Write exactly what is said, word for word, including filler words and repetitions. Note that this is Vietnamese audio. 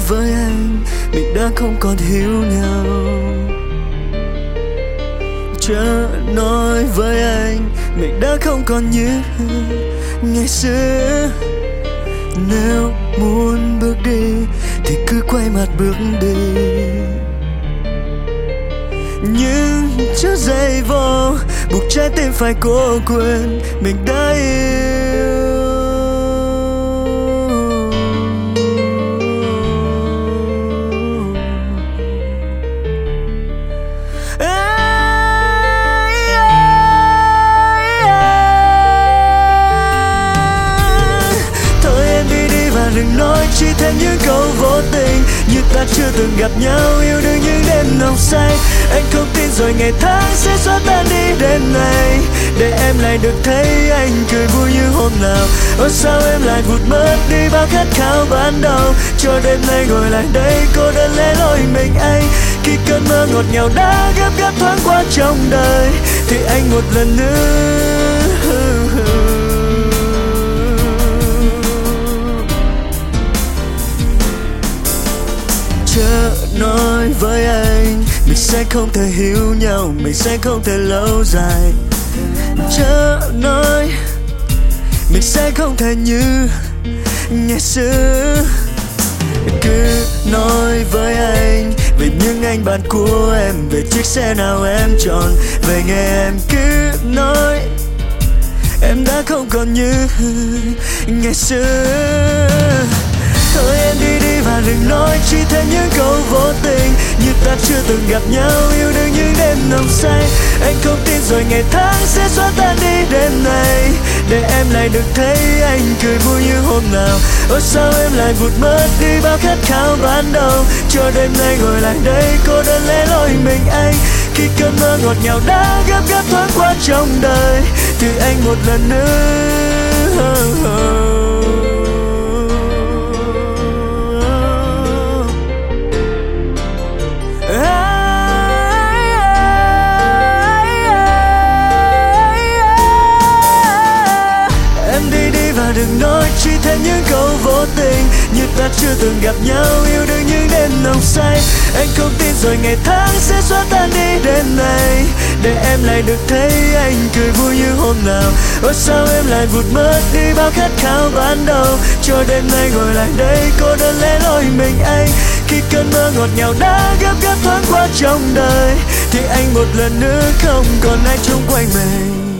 với anh mình đã không còn hiểu nhau. Chớ nói với anh mình đã không còn như ngày xưa. Nếu muốn bước đi thì cứ quay mặt bước đi, nhưng chớ dây vô buộc trái tim phải cố quên mình đã yêu. Đừng nói chỉ thêm những câu vô tình, như ta chưa từng gặp nhau yêu đương những đêm nồng say. Anh không tin rồi ngày tháng sẽ xóa tan đi đêm này, để em lại được thấy anh cười vui như hôm nào. Ôi sao em lại vụt mất đi bao khát khao ban đầu, cho đêm nay ngồi lại đây cô đơn lẻ loi mình anh. Khi cơn mơ ngọt ngào đã gấp gáp thoáng qua trong đời, thì anh một lần nữa chớ nói với anh mình sẽ không thể hiểu nhau, mình sẽ không thể lâu dài. Chớ nói mình sẽ không thể như ngày xưa. Cứ nói với anh về những anh bạn của em, về chiếc xe nào em chọn, về ngày em cứ nói em đã không còn như ngày xưa. Thôi em đi đi và đừng nói chỉ thêm những câu vô tình, như ta chưa từng gặp nhau yêu đương những đêm nồng say. Anh không tin rồi ngày tháng sẽ xóa tan đi đêm này, để em lại được thấy anh cười vui như hôm nào. Ôi sao em lại vụt mất đi bao khát khao ban đầu, cho đêm nay ngồi lại đây cô đơn lẻ loi mình anh. Khi cơn mơ ngọt ngào đã gấp gáp thoáng qua trong đời, thì anh một lần nữa đừng nói chỉ thêm những câu vô tình, như ta chưa từng gặp nhau yêu đương những đêm nồng say. Anh không tin rồi ngày tháng sẽ xóa tan đi đêm này, để em lại được thấy anh cười vui như hôm nào. Ôi sao em lại vụt mất đi bao khát khao ban đầu, cho đêm nay ngồi lại đây cô đơn lẻ loi mình anh. Khi cơn mơ ngọt ngào đã gấp gáp thoáng qua trong đời, thì anh một lần nữa không còn ai chung quanh mình.